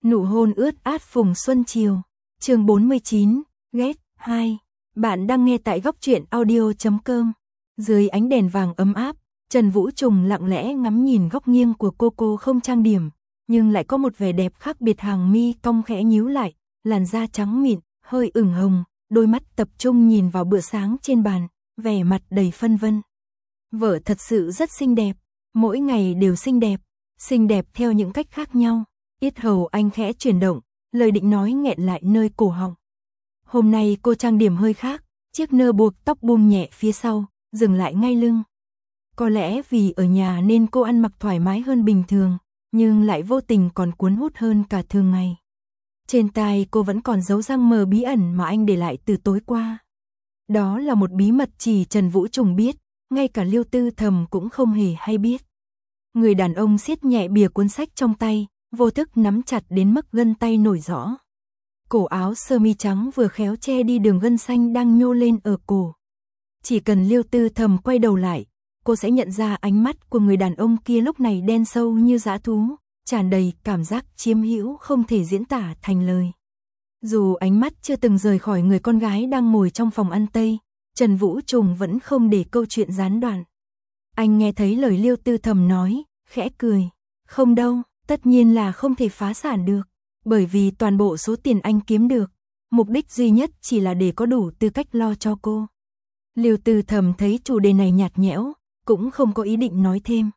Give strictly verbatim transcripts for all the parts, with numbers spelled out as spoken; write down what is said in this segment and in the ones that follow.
Nụ hôn ướt át phùng xuân chiều. Chương bốn mươi chín, ghét hai. Bạn đang nghe tại góc truyện audio chấm com. Dưới ánh đèn vàng ấm áp, Trần Vũ Trùng lặng lẽ ngắm nhìn góc nghiêng của cô cô không trang điểm, nhưng lại có một vẻ đẹp khác biệt, hàng mi cong khẽ nhíu lại, làn da trắng mịn, hơi ửng hồng, đôi mắt tập trung nhìn vào bữa sáng trên bàn, vẻ mặt đầy phân vân. Vợ thật sự rất xinh đẹp, mỗi ngày đều xinh đẹp, xinh đẹp theo những cách khác nhau. Yết hầu anh khẽ chuyển động, lời định nói nghẹn lại nơi cổ họng. Hôm nay cô trang điểm hơi khác, chiếc nơ buộc tóc buông nhẹ phía sau, dừng lại ngay lưng. Có lẽ vì ở nhà nên cô ăn mặc thoải mái hơn bình thường, nhưng lại vô tình còn cuốn hút hơn cả thường ngày. Trên tai cô vẫn còn dấu răng mờ bí ẩn mà anh để lại từ tối qua. Đó là một bí mật chỉ Trần Vũ Trùng biết, ngay cả Liêu Tư Thầm cũng không hề hay biết. Người đàn ông siết nhẹ bìa cuốn sách trong tay, vô thức nắm chặt đến mức gân tay nổi rõ. Cổ áo sơ mi trắng vừa khéo che đi đường gân xanh đang nhô lên ở cổ. Chỉ cần Liêu Tư Thầm quay đầu lại, cô sẽ nhận ra ánh mắt của người đàn ông kia lúc này đen sâu như dã thú, tràn đầy cảm giác chiếm hữu không thể diễn tả thành lời. Dù ánh mắt chưa từng rời khỏi người con gái đang ngồi trong phòng ăn Tây, Trần Vũ Trùng vẫn không để câu chuyện gián đoạn. Anh nghe thấy lời Liêu Tư Thầm nói, khẽ cười. Không đâu, tất nhiên là không thể phá sản được, bởi vì toàn bộ số tiền anh kiếm được, mục đích duy nhất chỉ là để có đủ tư cách lo cho cô. Liêu Tư Thầm thấy chủ đề này nhạt nhẽo, cũng không có ý định nói thêm.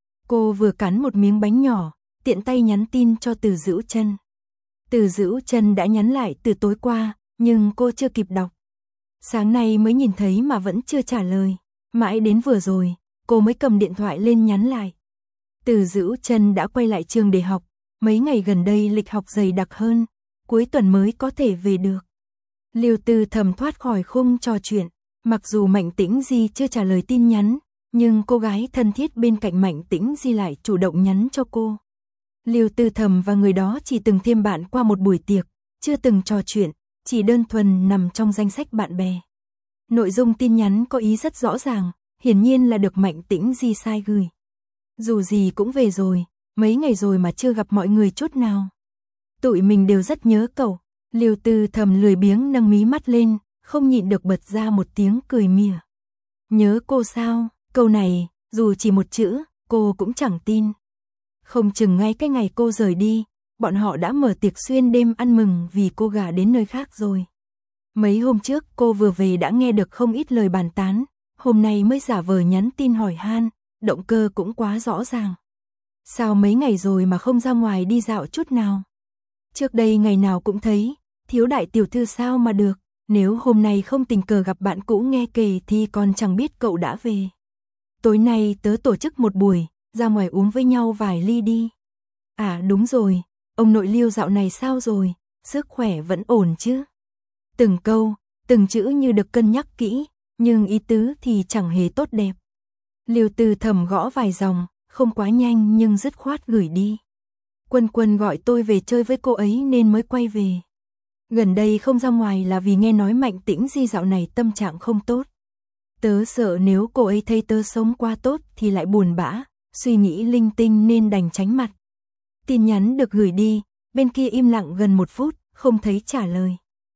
Cô vừa cắn một miếng bánh nhỏ, tiện tay nhắn tin cho Từ Dữu Chân. Từ Dữu Chân đã nhắn lại từ tối qua, nhưng cô chưa kịp đọc. Sáng nay mới nhìn thấy mà vẫn chưa trả lời, mãi đến vừa rồi, cô mới cầm điện thoại lên nhắn lại. Từ Dữu Chân đã quay lại trường để học, mấy ngày gần đây lịch học dày đặc hơn, cuối tuần mới có thể về được. Liêu Tư Thầm thoát khỏi khung trò chuyện, mặc dù Mạnh Tĩnh Di chưa trả lời tin nhắn, nhưng cô gái thân thiết bên cạnh Mạnh Tĩnh Di lại chủ động nhắn cho cô. Liêu Tư Thầm và người đó chỉ từng thêm bạn qua một buổi tiệc, chưa từng trò chuyện, chỉ đơn thuần nằm trong danh sách bạn bè. Nội dung tin nhắn có ý rất rõ ràng, hiển nhiên là được Mạnh Tĩnh Di sai gửi. Dù gì cũng về rồi, mấy ngày rồi mà chưa gặp mọi người chút nào. Tụi mình đều rất nhớ cậu. Liêu Tư Thầm lười biếng nâng mí mắt lên, không nhịn được bật ra một tiếng cười mỉa. Nhớ cô sao? Câu này, dù chỉ một chữ, cô cũng chẳng tin. Không chừng ngay cái ngày cô rời đi, bọn họ đã mở tiệc xuyên đêm ăn mừng vì cô gả đến nơi khác rồi. Mấy hôm trước cô vừa về đã nghe được không ít lời bàn tán, hôm nay mới giả vờ nhắn tin hỏi han, động cơ cũng quá rõ ràng. Sao mấy ngày rồi mà không ra ngoài đi dạo chút nào? Trước đây ngày nào cũng thấy, thiếu đại tiểu thư sao mà được, nếu hôm nay không tình cờ gặp bạn cũ nghe kể thì còn chẳng biết cậu đã về. Tối nay tớ tổ chức một buổi, ra ngoài uống với nhau vài ly đi. À đúng rồi, ông nội Liêu dạo này sao rồi, sức khỏe vẫn ổn chứ? Từng câu, từng chữ như được cân nhắc kỹ, nhưng ý tứ thì chẳng hề tốt đẹp. Liêu Tư Thầm gõ vài dòng, không quá nhanh nhưng dứt khoát gửi đi. Quân Quân gọi tôi về chơi với cô ấy nên mới quay về. Gần đây không ra ngoài là vì nghe nói Mạnh Tĩnh Di dạo này tâm trạng không tốt. Tớ sợ nếu cô ấy thấy tớ sống qua tốt thì lại buồn bã, suy nghĩ linh tinh nên đành tránh mặt. Tin nhắn được gửi đi, bên kia im lặng gần một phút, không thấy trả lời.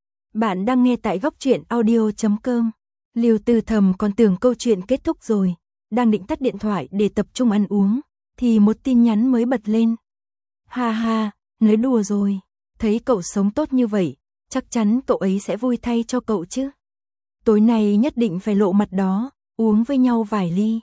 Bạn đang nghe tại góc truyện audio chấm com. Liêu Tư Thầm còn tưởng câu chuyện kết thúc rồi, đang định tắt điện thoại để tập trung ăn uống, thì một tin nhắn mới bật lên. Ha ha, nói đùa rồi, thấy cậu sống tốt như vậy, chắc chắn cậu ấy sẽ vui thay cho cậu chứ. Tối nay nhất định phải lộ mặt đó, uống với nhau vài ly.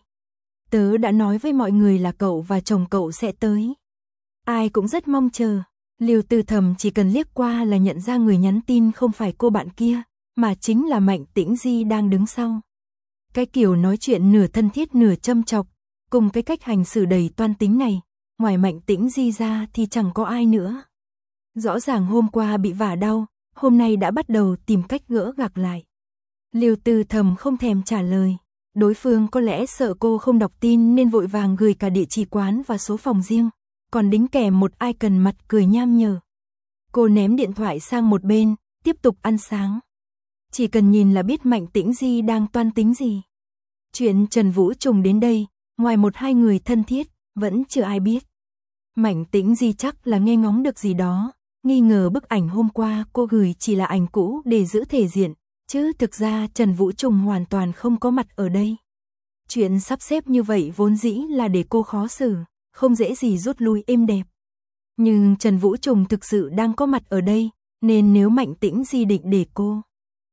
Tớ đã nói với mọi người là cậu và chồng cậu sẽ tới. Ai cũng rất mong chờ. Liêu Tư Thầm chỉ cần liếc qua là nhận ra người nhắn tin không phải cô bạn kia, mà chính là Mạnh Tĩnh Di đang đứng sau. Cái kiểu nói chuyện nửa thân thiết nửa châm chọc, cùng cái cách hành xử đầy toan tính này, ngoài Mạnh Tĩnh Di ra thì chẳng có ai nữa. Rõ ràng hôm qua bị vả đau, hôm nay đã bắt đầu tìm cách gỡ gạc lại. Liêu Tư Thầm không thèm trả lời. Đối phương có lẽ sợ cô không đọc tin nên vội vàng gửi cả địa chỉ quán và số phòng riêng, còn đính kèm một icon mặt cười nham nhở. Cô ném điện thoại sang một bên, tiếp tục ăn sáng. Chỉ cần nhìn là biết Mạnh Tĩnh Di đang toan tính gì. Chuyện Trần Vũ Trùng đến đây, ngoài một hai người thân thiết, vẫn chưa ai biết. Mạnh Tĩnh Di chắc là nghe ngóng được gì đó, nghi ngờ bức ảnh hôm qua cô gửi chỉ là ảnh cũ để giữ thể diện, chứ thực ra Trần Vũ Trùng hoàn toàn không có mặt ở đây. Chuyện sắp xếp như vậy vốn dĩ là để cô khó xử, không dễ gì rút lui êm đẹp. Nhưng Trần Vũ Trùng thực sự đang có mặt ở đây, nên nếu Mạnh Tĩnh Di định để cô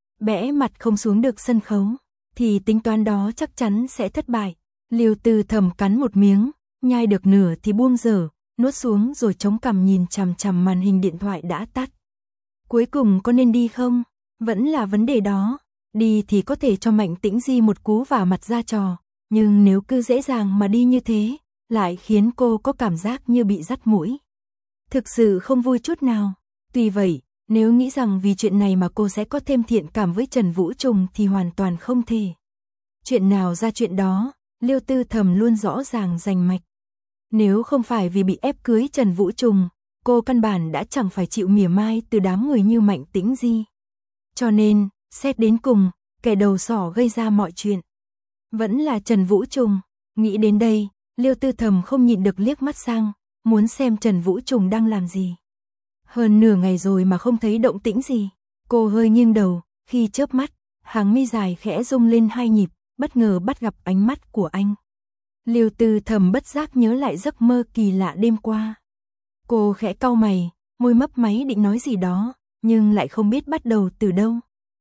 bẽ mặt không xuống được sân khấu, thì tính toán đó chắc chắn sẽ thất bại. Liêu Tư Thầm cắn một miếng, nhai được nửa thì buông dở, nuốt xuống rồi chống cằm nhìn chằm chằm màn hình điện thoại đã tắt. Cuối cùng có nên đi không? Vẫn là vấn đề đó. Đi thì có thể cho Mạnh Tĩnh Di một cú vả mặt ra trò, nhưng nếu cứ dễ dàng mà đi như thế, lại khiến cô có cảm giác như bị dắt mũi. Thực sự không vui chút nào. Tuy vậy, nếu nghĩ rằng vì chuyện này mà cô sẽ có thêm thiện cảm với Trần Vũ Trùng thì hoàn toàn không thể. Chuyện nào ra chuyện đó, Liêu Tư Thầm luôn rõ ràng rành mạch. Nếu không phải vì bị ép cưới Trần Vũ Trùng, cô căn bản đã chẳng phải chịu mỉa mai từ đám người như Mạnh Tĩnh Di. Cho nên, xét đến cùng, kẻ đầu sỏ gây ra mọi chuyện vẫn là Trần Vũ Trùng. Nghĩ đến đây, Liêu Tư Thầm không nhịn được liếc mắt sang, muốn xem Trần Vũ Trùng đang làm gì. Hơn nửa ngày rồi mà không thấy động tĩnh gì. Cô hơi nghiêng đầu, khi chớp mắt, hàng mi dài khẽ rung lên hai nhịp, bất ngờ bắt gặp ánh mắt của anh. Liêu Tư Thầm bất giác nhớ lại giấc mơ kỳ lạ đêm qua. Cô khẽ cau mày, môi mấp máy định nói gì đó, nhưng lại không biết bắt đầu từ đâu.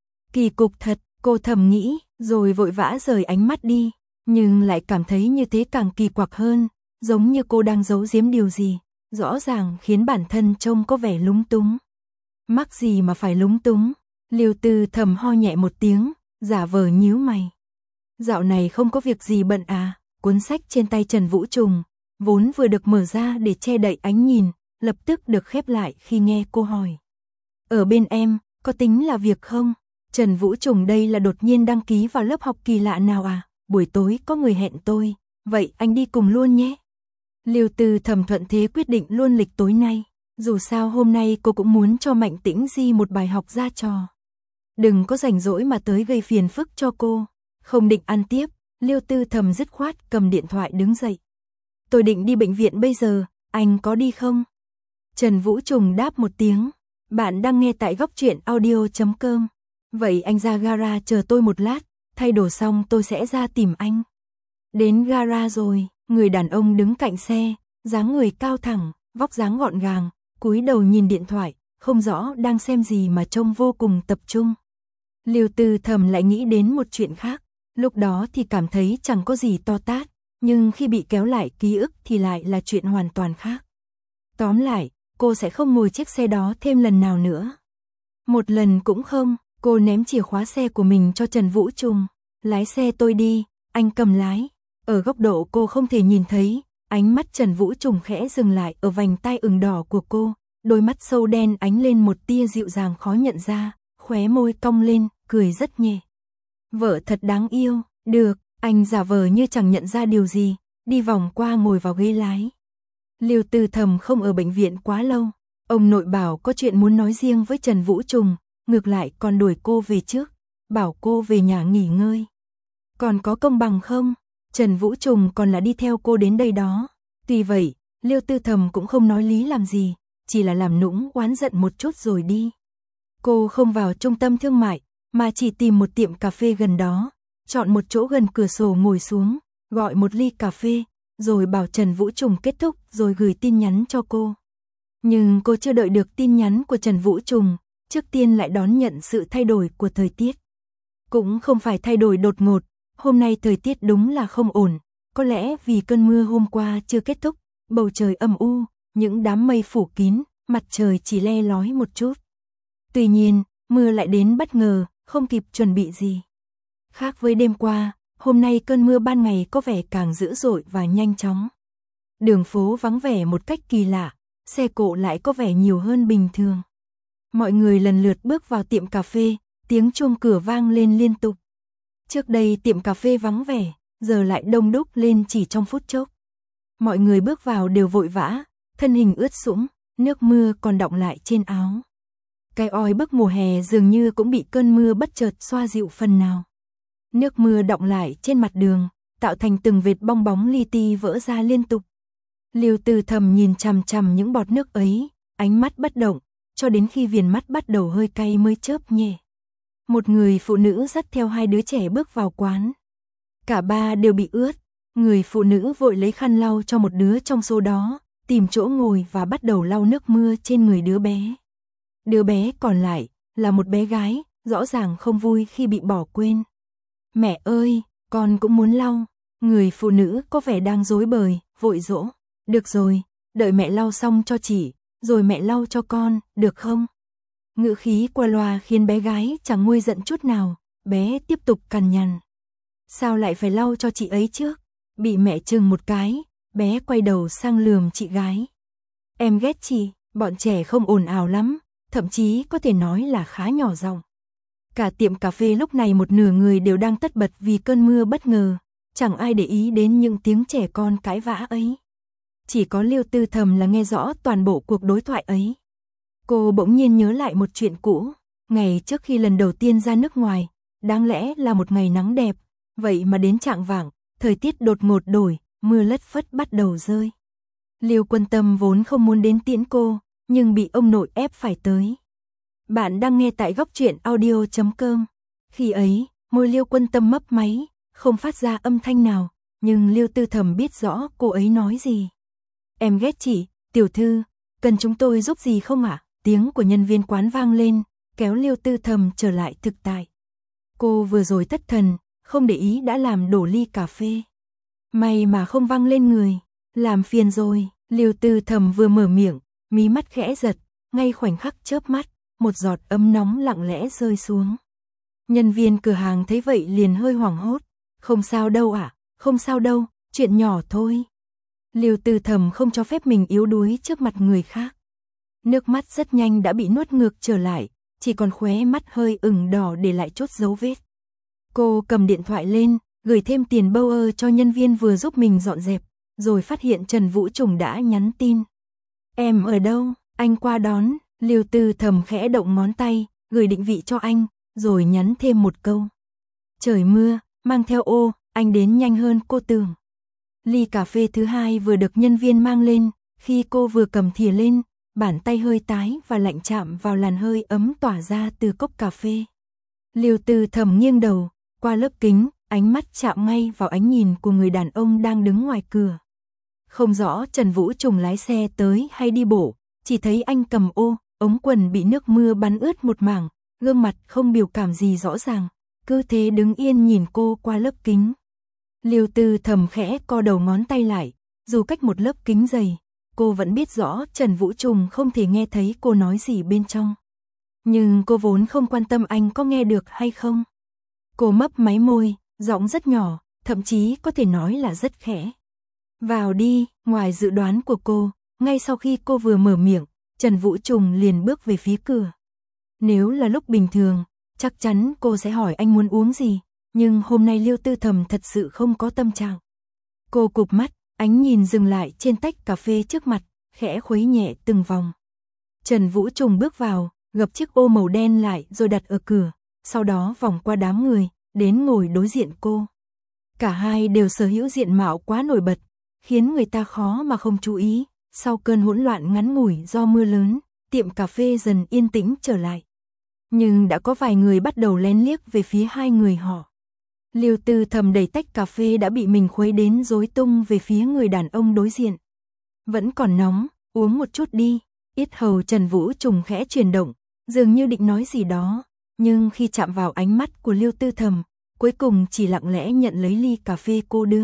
Kỳ cục thật, cô thầm nghĩ, rồi vội vã rời ánh mắt đi, nhưng lại cảm thấy như thế càng kỳ quặc hơn, giống như cô đang giấu giếm điều gì, rõ ràng khiến bản thân trông có vẻ lúng túng. Mắc gì mà phải lúng túng? Liêu Tư Thầm ho nhẹ một tiếng, giả vờ nhíu mày. Dạo này không có việc gì bận à? Cuốn sách trên tay Trần Vũ Trùng, vốn vừa được mở ra để che đậy ánh nhìn, lập tức được khép lại khi nghe cô hỏi. Ở bên em, có tính là việc không? Trần Vũ Trùng đây là đột nhiên đăng ký vào lớp học kỳ lạ nào à? Buổi tối có người hẹn tôi, vậy anh đi cùng luôn nhé. Liêu Tư Thầm thuận thế quyết định luôn lịch tối nay, dù sao hôm nay cô cũng muốn cho Mạnh Tĩnh Di một bài học ra trò. Đừng có rảnh rỗi mà tới gây phiền phức cho cô. Không định ăn tiếp, Liêu Tư Thầm dứt khoát cầm điện thoại đứng dậy. Tôi định đi bệnh viện bây giờ, anh có đi không? Trần Vũ Trùng đáp một tiếng. Bạn đang nghe tại góc truyện audio chấm com. Vậy anh ra gara chờ tôi một lát, thay đồ xong tôi sẽ ra tìm anh. Đến gara rồi, người đàn ông đứng cạnh xe, dáng người cao thẳng, vóc dáng gọn gàng, cúi đầu nhìn điện thoại, không rõ đang xem gì mà trông vô cùng tập trung. Liêu Tư Thầm lại nghĩ đến một chuyện khác, lúc đó thì cảm thấy chẳng có gì to tát, nhưng khi bị kéo lại ký ức thì lại là chuyện hoàn toàn khác. Tóm lại, cô sẽ không ngồi chiếc xe đó thêm lần nào nữa. Một lần cũng không, cô ném chìa khóa xe của mình cho Trần Vũ Trùng. Lái xe tôi đi, anh cầm lái. Ở góc độ cô không thể nhìn thấy, ánh mắt Trần Vũ Trùng khẽ dừng lại ở vành tai ửng đỏ của cô, đôi mắt sâu đen ánh lên một tia dịu dàng khó nhận ra, khóe môi cong lên, cười rất nhẹ. Vợ thật đáng yêu, được, anh giả vờ như chẳng nhận ra điều gì, đi vòng qua ngồi vào ghế lái. Liêu Tư Thầm không ở bệnh viện quá lâu, ông nội bảo có chuyện muốn nói riêng với Trần Vũ Trùng, ngược lại còn đuổi cô về trước, bảo cô về nhà nghỉ ngơi. Còn có công bằng không? Trần Vũ Trùng còn là đi theo cô đến đây đó. Tuy vậy, Liêu Tư Thầm cũng không nói lý làm gì, chỉ là làm nũng oán giận một chút rồi đi. Cô không vào trung tâm thương mại, mà chỉ tìm một tiệm cà phê gần đó, chọn một chỗ gần cửa sổ ngồi xuống, gọi một ly cà phê, rồi bảo Trần Vũ Trùng kết thúc rồi gửi tin nhắn cho cô. Nhưng cô chưa đợi được tin nhắn của Trần Vũ Trùng, trước tiên lại đón nhận sự thay đổi của thời tiết. Cũng không phải thay đổi đột ngột, hôm nay thời tiết đúng là không ổn, có lẽ vì cơn mưa hôm qua chưa kết thúc, bầu trời âm u, những đám mây phủ kín, mặt trời chỉ le lói một chút. Tuy nhiên, mưa lại đến bất ngờ, không kịp chuẩn bị gì. Khác với đêm qua, hôm nay cơn mưa ban ngày có vẻ càng dữ dội và nhanh chóng. Đường phố vắng vẻ một cách kỳ lạ, xe cộ lại có vẻ nhiều hơn bình thường. Mọi người lần lượt bước vào tiệm cà phê, tiếng chuông cửa vang lên liên tục. Trước đây tiệm cà phê vắng vẻ, giờ lại đông đúc lên chỉ trong phút chốc. Mọi người bước vào đều vội vã, thân hình ướt sũng, nước mưa còn đọng lại trên áo. Cái oi bức mùa hè dường như cũng bị cơn mưa bất chợt xoa dịu phần nào. Nước mưa đọng lại trên mặt đường, tạo thành từng vệt bong bóng li ti vỡ ra liên tục. Liêu Tư Thầm nhìn chằm chằm những bọt nước ấy, ánh mắt bất động, cho đến khi viền mắt bắt đầu hơi cay mới chớp nhẹ. Một người phụ nữ dắt theo hai đứa trẻ bước vào quán. Cả ba đều bị ướt, người phụ nữ vội lấy khăn lau cho một đứa trong số đó, tìm chỗ ngồi và bắt đầu lau nước mưa trên người đứa bé. Đứa bé còn lại là một bé gái, rõ ràng không vui khi bị bỏ quên. Mẹ ơi, con cũng muốn lau. Người phụ nữ có vẻ đang rối bời, vội dỗ. Được rồi, đợi mẹ lau xong cho chị, rồi mẹ lau cho con, được không? Ngữ khí qua loa khiến bé gái chẳng nguôi giận chút nào, bé tiếp tục cằn nhằn. Sao lại phải lau cho chị ấy trước? Bị mẹ chừng một cái, bé quay đầu sang lườm chị gái. Em ghét chị, bọn trẻ không ồn ào lắm, thậm chí có thể nói là khá nhỏ giọng. Cả tiệm cà phê lúc này một nửa người đều đang tất bật vì cơn mưa bất ngờ, chẳng ai để ý đến những tiếng trẻ con cãi vã ấy. Chỉ có Liêu Tư Thầm là nghe rõ toàn bộ cuộc đối thoại ấy. Cô bỗng nhiên nhớ lại một chuyện cũ, ngày trước khi lần đầu tiên ra nước ngoài, đáng lẽ là một ngày nắng đẹp, vậy mà đến chạng vạng, thời tiết đột ngột đổi, mưa lất phất bắt đầu rơi. Liêu Quân Tâm vốn không muốn đến tiễn cô, nhưng bị ông nội ép phải tới. Bạn đang nghe tại góc truyện audio chấm com. Khi ấy, môi Liêu Quân Tâm mấp máy, không phát ra âm thanh nào, nhưng Liêu Tư Thầm biết rõ cô ấy nói gì. Em ghét chị, tiểu thư, cần chúng tôi giúp gì không ạ? À? Tiếng của nhân viên quán vang lên, kéo Liêu Tư Thầm trở lại thực tại. Cô vừa rồi thất thần, không để ý đã làm đổ ly cà phê. May mà không văng lên người, làm phiền rồi. Liêu Tư Thầm vừa mở miệng, mí mắt khẽ giật, ngay khoảnh khắc chớp mắt, một giọt ấm nóng lặng lẽ rơi xuống. Nhân viên cửa hàng thấy vậy liền hơi hoảng hốt. Không sao đâu ạ, à, không sao đâu, chuyện nhỏ thôi. Liêu Tư Thầm không cho phép mình yếu đuối trước mặt người khác. Nước mắt rất nhanh đã bị nuốt ngược trở lại, chỉ còn khóe mắt hơi ửng đỏ để lại chốt dấu vết. Cô cầm điện thoại lên, gửi thêm tiền bâu ơ cho nhân viên vừa giúp mình dọn dẹp, rồi phát hiện Trần Vũ Trùng đã nhắn tin. Em ở đâu, anh qua đón. Liêu Tư Thầm khẽ động ngón tay, gửi định vị cho anh, rồi nhắn thêm một câu. Trời mưa, mang theo ô, anh đến nhanh hơn cô tưởng. Ly cà phê thứ hai vừa được nhân viên mang lên, khi cô vừa cầm thìa lên, bàn tay hơi tái và lạnh chạm vào làn hơi ấm tỏa ra từ cốc cà phê. Liêu Tư Thầm nghiêng đầu, qua lớp kính, ánh mắt chạm ngay vào ánh nhìn của người đàn ông đang đứng ngoài cửa. Không rõ Trần Vũ Trùng lái xe tới hay đi bộ, chỉ thấy anh cầm ô, ống quần bị nước mưa bắn ướt một mảng, gương mặt không biểu cảm gì rõ ràng, cứ thế đứng yên nhìn cô qua lớp kính. Liêu Tư Thầm khẽ co đầu ngón tay lại, dù cách một lớp kính dày, cô vẫn biết rõ Trần Vũ Trùng không thể nghe thấy cô nói gì bên trong. Nhưng cô vốn không quan tâm anh có nghe được hay không. Cô mấp máy môi, giọng rất nhỏ, thậm chí có thể nói là rất khẽ. Vào đi, ngoài dự đoán của cô, ngay sau khi cô vừa mở miệng, Trần Vũ Trùng liền bước về phía cửa. Nếu là lúc bình thường, chắc chắn cô sẽ hỏi anh muốn uống gì, nhưng hôm nay Liêu Tư Thầm thật sự không có tâm trạng. Cô cụp mắt, ánh nhìn dừng lại trên tách cà phê trước mặt, khẽ khuấy nhẹ từng vòng. Trần Vũ Trùng bước vào, gập chiếc ô màu đen lại rồi đặt ở cửa, sau đó vòng qua đám người, đến ngồi đối diện cô. Cả hai đều sở hữu diện mạo quá nổi bật, khiến người ta khó mà không chú ý. Sau cơn hỗn loạn ngắn ngủi do mưa lớn, tiệm cà phê dần yên tĩnh trở lại. Nhưng đã có vài người bắt đầu lén liếc về phía hai người họ. Liêu Tư Thầm đẩy tách cà phê đã bị mình khuấy đến rối tung về phía người đàn ông đối diện. Vẫn còn nóng, uống một chút đi. Yết hầu Trần Vũ Trùng khẽ chuyển động, dường như định nói gì đó, nhưng khi chạm vào ánh mắt của Liêu Tư Thầm, cuối cùng chỉ lặng lẽ nhận lấy ly cà phê cô đưa.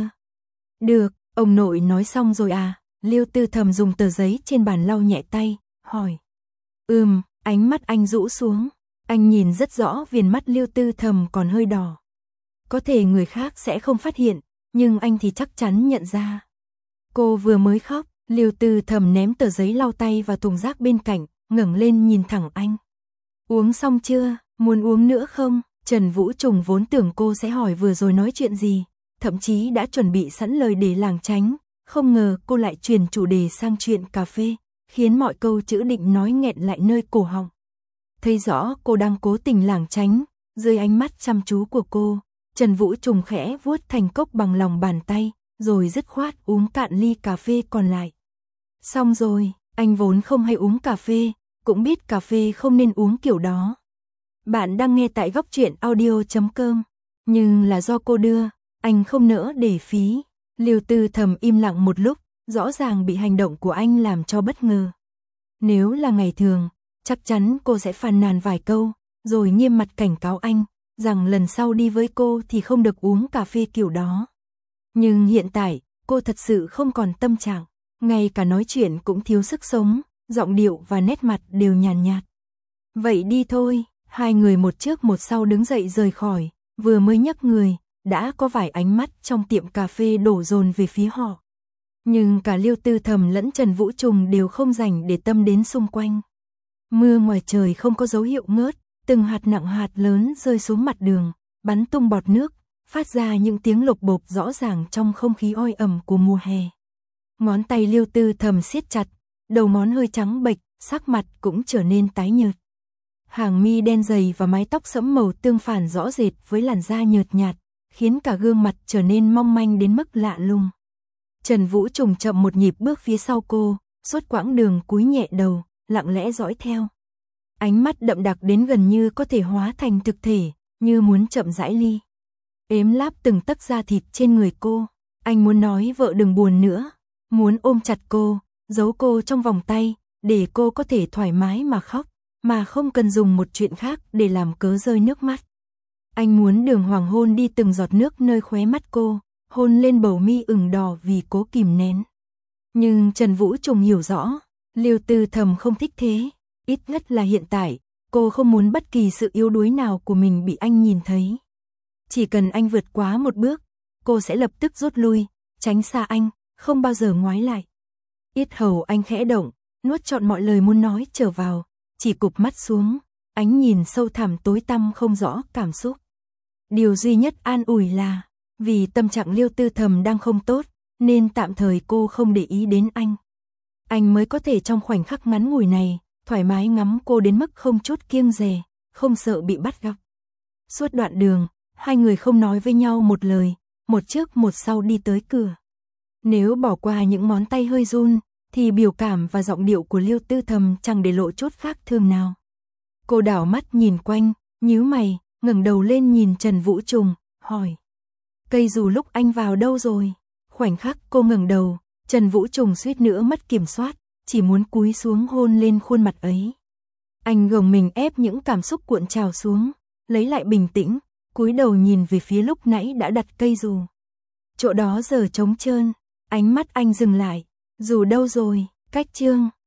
Được, ông nội nói xong rồi à? Liêu Tư Thầm dùng tờ giấy trên bàn lau nhẹ tay, hỏi. Ừm, ánh mắt anh rũ xuống. Anh nhìn rất rõ viền mắt Liêu Tư Thầm còn hơi đỏ. Có thể người khác sẽ không phát hiện, nhưng anh thì chắc chắn nhận ra. Cô vừa mới khóc, Liêu Tư Thầm ném tờ giấy lau tay vào thùng rác bên cạnh, ngẩng lên nhìn thẳng anh. Uống xong chưa, muốn uống nữa không? Trần Vũ Trùng vốn tưởng cô sẽ hỏi vừa rồi nói chuyện gì, thậm chí đã chuẩn bị sẵn lời để lảng tránh. Không ngờ cô lại chuyển chủ đề sang chuyện cà phê, khiến mọi câu chữ định nói nghẹn lại nơi cổ họng. Thấy rõ cô đang cố tình lảng tránh, dưới ánh mắt chăm chú của cô, Trần Vũ Trùng khẽ vuốt thành cốc bằng lòng bàn tay, rồi dứt khoát uống cạn ly cà phê còn lại. Xong rồi, anh vốn không hay uống cà phê, cũng biết cà phê không nên uống kiểu đó. Bạn đang nghe tại góc truyện audio chấm com, nhưng là do cô đưa, anh không nỡ để phí. Liêu Tư Thầm im lặng một lúc, rõ ràng bị hành động của anh làm cho bất ngờ. Nếu là ngày thường, chắc chắn cô sẽ phàn nàn vài câu, rồi nghiêm mặt cảnh cáo anh, rằng lần sau đi với cô thì không được uống cà phê kiểu đó. Nhưng hiện tại, cô thật sự không còn tâm trạng, ngay cả nói chuyện cũng thiếu sức sống, giọng điệu và nét mặt đều nhàn nhạt. Vậy đi thôi, hai người một trước một sau đứng dậy rời khỏi, vừa mới nhấc người, đã có vài ánh mắt trong tiệm cà phê đổ dồn về phía họ. Nhưng cả Liêu Tư Thầm lẫn Trần Vũ Trùng đều không dành để tâm đến xung quanh. Mưa ngoài trời không có dấu hiệu ngớt, từng hạt nặng hạt lớn rơi xuống mặt đường, bắn tung bọt nước, phát ra những tiếng lộc bộp rõ ràng trong không khí oi ẩm của mùa hè. Ngón tay Liêu Tư Thầm siết chặt, đầu ngón hơi trắng bệch, sắc mặt cũng trở nên tái nhợt. Hàng mi đen dày và mái tóc sẫm màu tương phản rõ rệt với làn da nhợt nhạt, khiến cả gương mặt trở nên mong manh đến mức lạ lùng. Trần Vũ Trùng chậm một nhịp bước phía sau cô, suốt quãng đường cúi nhẹ đầu, lặng lẽ dõi theo. Ánh mắt đậm đặc đến gần như có thể hóa thành thực thể, như muốn chậm rãi ly ếm láp từng tấc da thịt trên người cô. Anh muốn nói vợ đừng buồn nữa, muốn ôm chặt cô, giấu cô trong vòng tay, để cô có thể thoải mái mà khóc, mà không cần dùng một chuyện khác để làm cớ rơi nước mắt. Anh muốn đường hoàng hôn đi từng giọt nước nơi khóe mắt cô, hôn lên bầu mi ửng đỏ vì cố kìm nén. Nhưng Trần Vũ Trùng hiểu rõ, Liêu Tư Thầm không thích thế, ít nhất là hiện tại, cô không muốn bất kỳ sự yếu đuối nào của mình bị anh nhìn thấy. Chỉ cần anh vượt quá một bước, cô sẽ lập tức rút lui, tránh xa anh, không bao giờ ngoái lại. Yết hầu anh khẽ động, nuốt trọn mọi lời muốn nói trở vào, chỉ cụp mắt xuống, ánh nhìn sâu thẳm tối tăm không rõ cảm xúc. Điều duy nhất an ủi là, vì tâm trạng Liêu Tư Thầm đang không tốt, nên tạm thời cô không để ý đến anh. Anh mới có thể trong khoảnh khắc ngắn ngủi này, thoải mái ngắm cô đến mức không chút kiêng dè, không sợ bị bắt gặp. Suốt đoạn đường, hai người không nói với nhau một lời, một trước một sau đi tới cửa. Nếu bỏ qua những ngón tay hơi run, thì biểu cảm và giọng điệu của Liêu Tư Thầm chẳng để lộ chút khác thường nào. Cô đảo mắt nhìn quanh, nhíu mày, ngẩng đầu lên nhìn Trần Vũ Trùng, hỏi. Cây dù lúc anh vào đâu rồi? Khoảnh khắc cô ngẩng đầu, Trần Vũ Trùng suýt nữa mất kiểm soát, chỉ muốn cúi xuống hôn lên khuôn mặt ấy. Anh gồng mình ép những cảm xúc cuộn trào xuống, lấy lại bình tĩnh, cúi đầu nhìn về phía lúc nãy đã đặt cây dù. Chỗ đó giờ trống trơn, ánh mắt anh dừng lại, dù đâu rồi, cách chương.